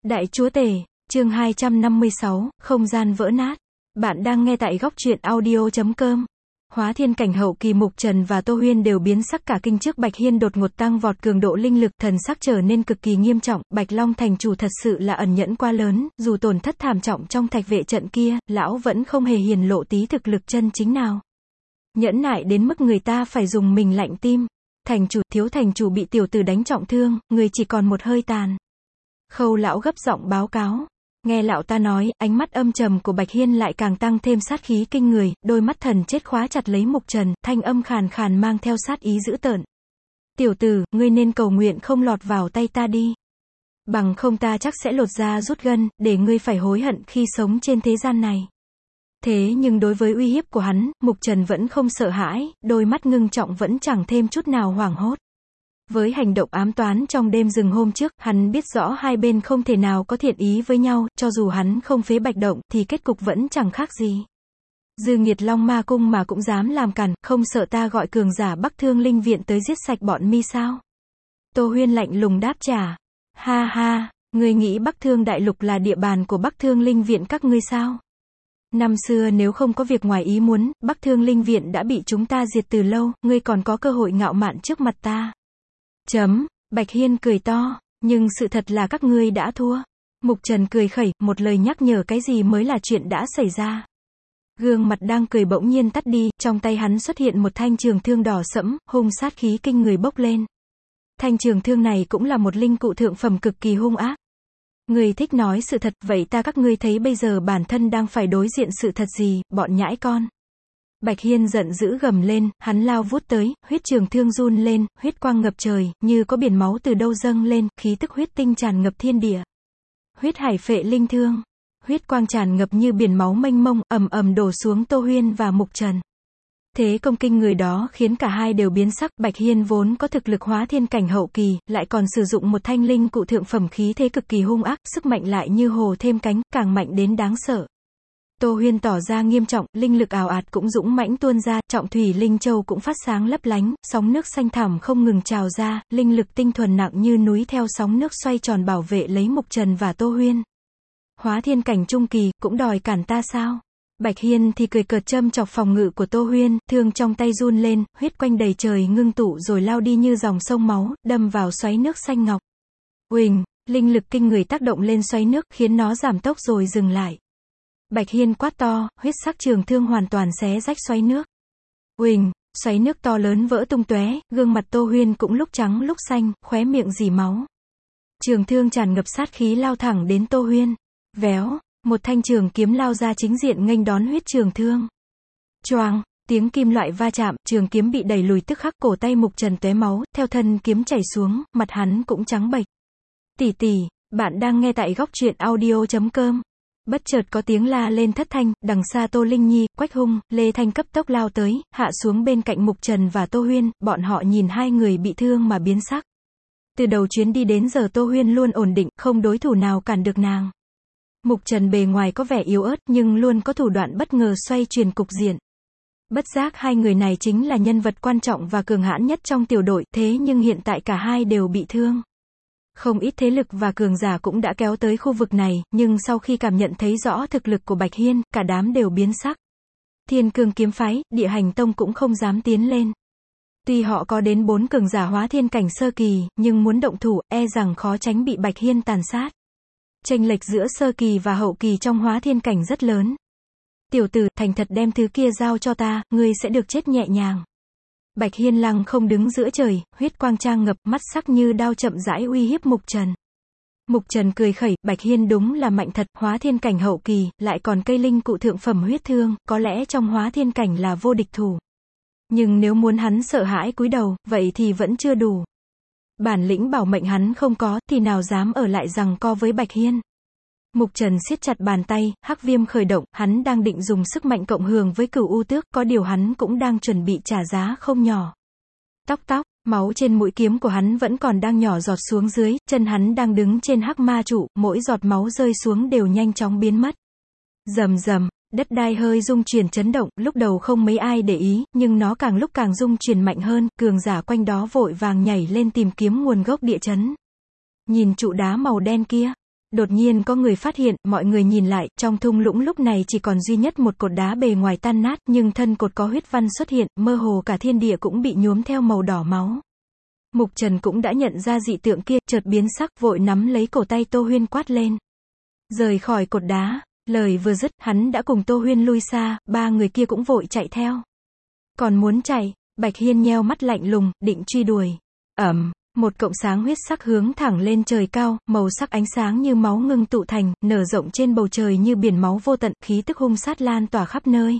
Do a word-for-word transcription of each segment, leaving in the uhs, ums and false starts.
Đại Chúa Tể, chương hai trăm năm mươi sáu, không gian vỡ nát. Bạn đang nghe tại góc truyện audio chấm com. Hóa thiên cảnh hậu kỳ Mục Trần và Tô Huyên đều biến sắc cả kinh trước Bạch Hiên đột ngột tăng vọt cường độ linh lực, thần sắc trở nên cực kỳ nghiêm trọng. Bạch Long thành chủ thật sự là ẩn nhẫn quá lớn, dù tổn thất thảm trọng trong thạch vệ trận kia, lão vẫn không hề hiển lộ tí thực lực chân chính nào. Nhẫn nại đến mức người ta phải dùng mình lạnh tim. Thành chủ, thiếu thành chủ bị tiểu tử đánh trọng thương, người chỉ còn một hơi tàn. Khâu lão gấp giọng báo cáo. Nghe lão ta nói, ánh mắt âm trầm của Bạch Hiên lại càng tăng thêm sát khí kinh người, đôi mắt thần chết khóa chặt lấy Mục Trần, thanh âm khàn khàn mang theo sát ý dữ tợn. Tiểu tử, ngươi nên cầu nguyện không lọt vào tay ta đi. Bằng không ta chắc sẽ lột da rút gân, để ngươi phải hối hận khi sống trên thế gian này. Thế nhưng đối với uy hiếp của hắn, Mục Trần vẫn không sợ hãi, đôi mắt ngưng trọng vẫn chẳng thêm chút nào hoảng hốt. Với hành động ám toán trong đêm rừng hôm trước, hắn biết rõ hai bên không thể nào có thiện ý với nhau, cho dù hắn không phế Bạch Động, thì kết cục vẫn chẳng khác gì. Dư nghiệt Long Ma Cung mà cũng dám làm cản, không sợ ta gọi cường giả Bắc Thương Linh Viện tới giết sạch bọn mi sao? Tô Huyên lạnh lùng đáp trả. Ha ha, ngươi nghĩ Bắc Thương Đại Lục là địa bàn của Bắc Thương Linh Viện các ngươi sao? Năm xưa nếu không có việc ngoài ý muốn, Bắc Thương Linh Viện đã bị chúng ta diệt từ lâu, ngươi còn có cơ hội ngạo mạn trước mặt ta. Chấm, Bạch Hiên cười to, nhưng sự thật là các ngươi đã thua. Mục Trần cười khẩy, một lời nhắc nhở cái gì mới là chuyện đã xảy ra. Gương mặt đang cười bỗng nhiên tắt đi, trong tay hắn xuất hiện một thanh trường thương đỏ sẫm, hung sát khí kinh người bốc lên. Thanh trường thương này cũng là một linh cụ thượng phẩm cực kỳ hung ác. Người thích nói sự thật, vậy ta các ngươi thấy bây giờ bản thân đang phải đối diện sự thật gì, bọn nhãi con. Bạch Hiên giận dữ gầm lên, hắn lao vút tới, huyết trường thương run lên, huyết quang ngập trời, như có biển máu từ đâu dâng lên, khí tức huyết tinh tràn ngập thiên địa. Huyết hải phệ linh thương, huyết quang tràn ngập như biển máu mênh mông, ầm ầm đổ xuống Tô Huyên và Mục Trần. Thế công kinh người đó khiến cả hai đều biến sắc. Bạch Hiên vốn có thực lực hóa thiên cảnh hậu kỳ, lại còn sử dụng một thanh linh cụ thượng phẩm khí thế cực kỳ hung ác, sức mạnh lại như hồ thêm cánh, càng mạnh đến đáng sợ. Tô Huyên tỏ ra nghiêm trọng, linh lực ào ạt cũng dũng mãnh tuôn ra, trọng thủy linh châu cũng phát sáng lấp lánh, sóng nước xanh thẳm không ngừng trào ra, linh lực tinh thuần nặng như núi theo sóng nước xoay tròn bảo vệ lấy Mục Trần và Tô Huyên. Hóa thiên cảnh trung kỳ, cũng đòi cản ta sao? Bạch Hiên thì cười cợt châm chọc phòng ngự của Tô Huyên, thương trong tay run lên, huyết quanh đầy trời ngưng tụ rồi lao đi như dòng sông máu, đâm vào xoáy nước xanh ngọc. Uỳnh, linh lực kinh người tác động lên xoáy nước, khiến nó giảm tốc rồi dừng lại. Bạch Hiên quát to, huyết sắc trường thương hoàn toàn xé rách xoáy nước. Uỳnh, xoáy nước to lớn vỡ tung tóe, gương mặt Tô Huyên cũng lúc trắng lúc xanh, khóe miệng rỉ máu. Trường thương tràn ngập sát khí lao thẳng đến Tô Huyên. Véo, một thanh trường kiếm lao ra chính diện nghênh đón huyết trường thương. Choang, tiếng kim loại va chạm, trường kiếm bị đẩy lùi tức khắc, cổ tay Mục Trần tóe máu, theo thân kiếm chảy xuống, mặt hắn cũng trắng bệch. Tỷ tỷ, bạn đang nghe tại góc truyện audio chấm com. Bất chợt có tiếng la lên thất thanh, đằng xa Tô Linh Nhi, Quách Hung, Lê Thanh cấp tốc lao tới, hạ xuống bên cạnh Mục Trần và Tô Huyên, bọn họ nhìn hai người bị thương mà biến sắc. Từ đầu chuyến đi đến giờ Tô Huyên luôn ổn định, không đối thủ nào cản được nàng. Mục Trần bề ngoài có vẻ yếu ớt nhưng luôn có thủ đoạn bất ngờ xoay chuyển cục diện. Bất giác hai người này chính là nhân vật quan trọng và cường hãn nhất trong tiểu đội, thế nhưng hiện tại cả hai đều bị thương. Không ít thế lực và cường giả cũng đã kéo tới khu vực này, nhưng sau khi cảm nhận thấy rõ thực lực của Bạch Hiên, cả đám đều biến sắc. Thiên Cương kiếm phái, Địa Hành Tông cũng không dám tiến lên. Tuy họ có đến bốn cường giả hóa thiên cảnh sơ kỳ, nhưng muốn động thủ, e rằng khó tránh bị Bạch Hiên tàn sát. Chênh lệch giữa sơ kỳ và hậu kỳ trong hóa thiên cảnh rất lớn. Tiểu tử, thành thật đem thứ kia giao cho ta, ngươi sẽ được chết nhẹ nhàng. Bạch Hiên lăng không đứng giữa trời, huyết quang trang ngập, mắt sắc như đao chậm rãi uy hiếp Mục Trần. Mục Trần cười khẩy, Bạch Hiên đúng là mạnh thật, hóa thiên cảnh hậu kỳ, lại còn cây linh cụ thượng phẩm huyết thương, có lẽ trong hóa thiên cảnh là vô địch thủ. Nhưng nếu muốn hắn sợ hãi cúi đầu, vậy thì vẫn chưa đủ. Bản lĩnh bảo mệnh hắn không có, thì nào dám ở lại giằng co với Bạch Hiên. Mục Trần siết chặt bàn tay, hắc viêm khởi động, hắn đang định dùng sức mạnh cộng hưởng với Cửu U Tước, có điều hắn cũng đang chuẩn bị trả giá không nhỏ. Tóc tóc, máu trên mũi kiếm của hắn vẫn còn đang nhỏ giọt xuống dưới, chân hắn đang đứng trên hắc ma trụ, mỗi giọt máu rơi xuống đều nhanh chóng biến mất. Rầm rầm, đất đai hơi rung chuyển chấn động, lúc đầu không mấy ai để ý, nhưng nó càng lúc càng rung chuyển mạnh hơn, cường giả quanh đó vội vàng nhảy lên tìm kiếm nguồn gốc địa chấn. Nhìn trụ đá màu đen kia, Đột nhiên có người phát hiện, mọi người nhìn lại, trong thung lũng lúc này chỉ còn duy nhất một cột đá bề ngoài tan nát, nhưng thân cột có huyết văn xuất hiện, mơ hồ cả thiên địa cũng bị nhuốm theo màu đỏ máu. Mục Trần cũng đã nhận ra dị tượng kia, chợt biến sắc, vội nắm lấy cổ tay Tô Huyên quát lên. Rời khỏi cột đá, lời vừa dứt, hắn đã cùng Tô Huyên lui xa, ba người kia cũng vội chạy theo. Còn muốn chạy, Bạch Hiên nheo mắt lạnh lùng, định truy đuổi. Ẩm. Một cọng sáng huyết sắc hướng thẳng lên trời cao, màu sắc ánh sáng như máu ngưng tụ thành, nở rộng trên bầu trời như biển máu vô tận, khí tức hung sát lan tỏa khắp nơi.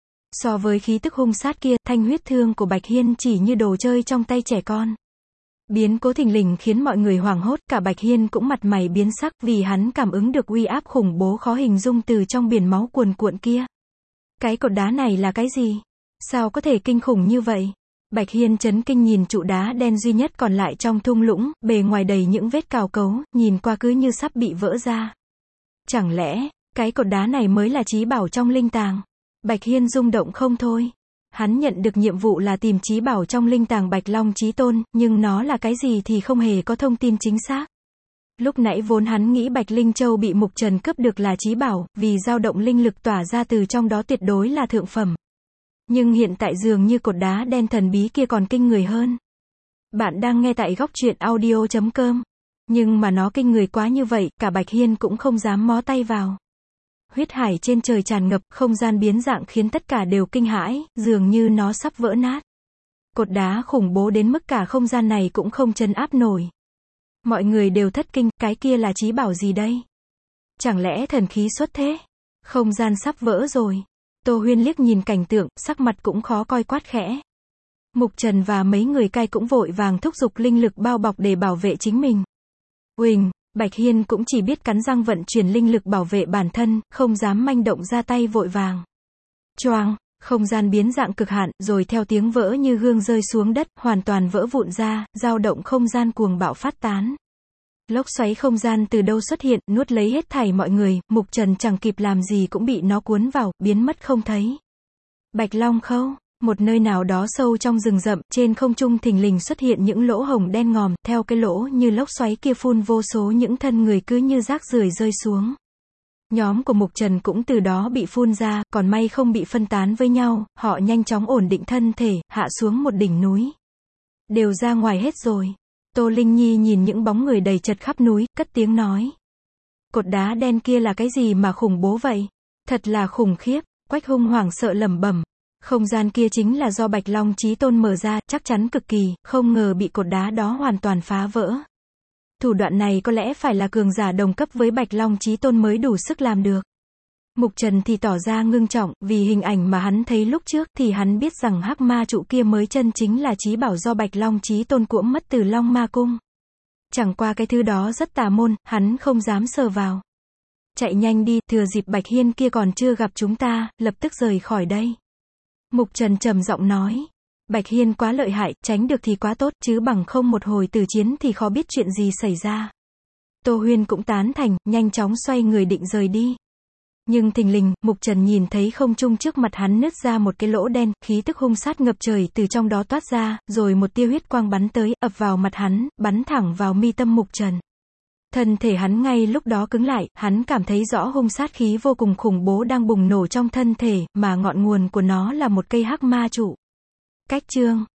So với khí tức hung sát kia, thanh huyết thương của Bạch Hiên chỉ như đồ chơi trong tay trẻ con. Biến cố thình lình khiến mọi người hoảng hốt, cả Bạch Hiên cũng mặt mày biến sắc, vì hắn cảm ứng được uy áp khủng bố khó hình dung từ trong biển máu cuồn cuộn kia. Cái cột đá này là cái gì? Sao có thể kinh khủng như vậy? Bạch Hiên chấn kinh nhìn trụ đá đen duy nhất còn lại trong thung lũng, bề ngoài đầy những vết cào cấu, nhìn qua cứ như sắp bị vỡ ra. Chẳng lẽ, cái cột đá này mới là chí bảo trong linh tàng? Bạch Hiên rung động không thôi. Hắn nhận được nhiệm vụ là tìm chí bảo trong linh tàng Bạch Long Chí Tôn, nhưng nó là cái gì thì không hề có thông tin chính xác. Lúc nãy vốn hắn nghĩ Bạch Linh Châu bị Mục Trần cướp được là chí bảo, vì dao động linh lực tỏa ra từ trong đó tuyệt đối là thượng phẩm. Nhưng hiện tại dường như cột đá đen thần bí kia còn kinh người hơn. Bạn đang nghe tại góc truyện audio chấm com. Nhưng mà nó kinh người quá như vậy, cả Bạch Hiên cũng không dám mó tay vào. Huyết hải trên trời tràn ngập, không gian biến dạng khiến tất cả đều kinh hãi, dường như nó sắp vỡ nát. Cột đá khủng bố đến mức cả không gian này cũng không trấn áp nổi. Mọi người đều thất kinh, cái kia là chí bảo gì đây? Chẳng lẽ thần khí xuất thế? Không gian sắp vỡ rồi. Tô Huyên liếc nhìn cảnh tượng, sắc mặt cũng khó coi quát khẽ. Mục Trần và mấy người cai cũng vội vàng thúc giục linh lực bao bọc để bảo vệ chính mình. Uỳnh, Bạch Hiên cũng chỉ biết cắn răng vận chuyển linh lực bảo vệ bản thân, không dám manh động ra tay vội vàng. Choang, không gian biến dạng cực hạn, rồi theo tiếng vỡ như gương rơi xuống đất, hoàn toàn vỡ vụn ra, dao động không gian cuồng bạo phát tán. Lốc xoáy không gian từ đâu xuất hiện, nuốt lấy hết thảy mọi người, Mục Trần chẳng kịp làm gì cũng bị nó cuốn vào, biến mất không thấy. Bạch Long Khâu, một nơi nào đó sâu trong rừng rậm, trên không trung thình lình xuất hiện những lỗ hổng đen ngòm, theo cái lỗ như lốc xoáy kia phun vô số những thân người cứ như rác rưởi rơi xuống. Nhóm của Mục Trần cũng từ đó bị phun ra, còn may không bị phân tán với nhau, họ nhanh chóng ổn định thân thể, hạ xuống một đỉnh núi. Đều ra ngoài hết rồi. Tô Linh Nhi nhìn những bóng người đầy chật khắp núi, cất tiếng nói. Cột đá đen kia là cái gì mà khủng bố vậy? Thật là khủng khiếp. Quách Hung hoảng sợ lẩm bẩm. Không gian kia chính là do Bạch Long Chí Tôn mở ra, chắc chắn cực kỳ, không ngờ bị cột đá đó hoàn toàn phá vỡ. Thủ đoạn này có lẽ phải là cường giả đồng cấp với Bạch Long Chí Tôn mới đủ sức làm được. Mục Trần thì tỏ ra ngưng trọng, vì hình ảnh mà hắn thấy lúc trước thì hắn biết rằng hắc ma trụ kia mới chân chính là chí bảo do Bạch Long Chí Tôn cuỗm mất từ Long Ma Cung. Chẳng qua cái thứ đó rất tà môn, hắn không dám sờ vào. Chạy nhanh đi, thừa dịp Bạch Hiên kia còn chưa gặp chúng ta, lập tức rời khỏi đây. Mục Trần trầm giọng nói. Bạch Hiên quá lợi hại, tránh được thì quá tốt, chứ bằng không một hồi tử chiến thì khó biết chuyện gì xảy ra. Tô Huyên cũng tán thành, nhanh chóng xoay người định rời đi. Nhưng thình lình, Mục Trần nhìn thấy không trung trước mặt hắn nứt ra một cái lỗ đen, khí tức hung sát ngập trời từ trong đó toát ra, rồi một tia huyết quang bắn tới, ập vào mặt hắn, bắn thẳng vào mi tâm Mục Trần. Thân thể hắn ngay lúc đó cứng lại, hắn cảm thấy rõ hung sát khí vô cùng khủng bố đang bùng nổ trong thân thể, mà ngọn nguồn của nó là một cây hắc ma trụ. Cách chương